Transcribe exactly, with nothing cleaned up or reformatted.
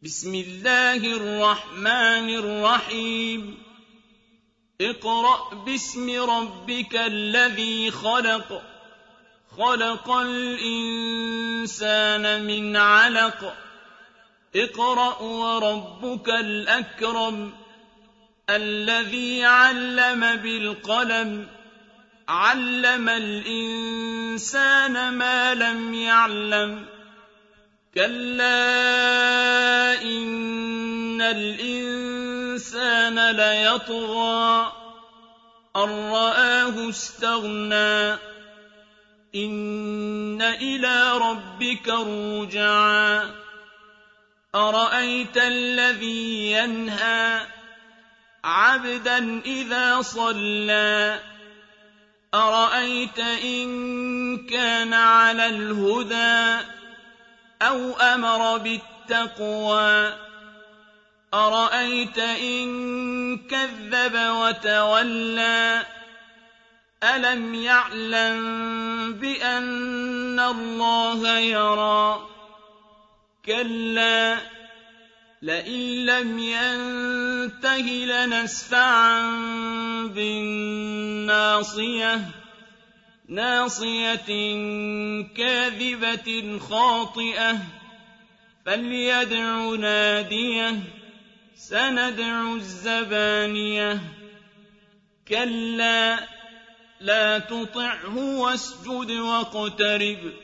بسم الله الرحمن الرحيم اقرأ باسم ربك الذي خلق خلق الإنسان من علق اقرأ وربك الأكرم الذي علم بالقلم علم الإنسان ما لم يعلم كلا إن الإنسان ليطغى أن رآه استغنى إن إلى ربك الرجعى أرأيت الذي ينهى عبدا إذا صلى أرأيت إن كان على الهدى أو أمر بالتقوى أرأيت إن كذب وتولى ألم يعلم بأن الله يرى كلا لئن لم ينته لنسفعا بالناصية ناصية كاذبة خاطئة فليدع ناديه سندع الزبانية كلا لا تطعه واسجد واقترب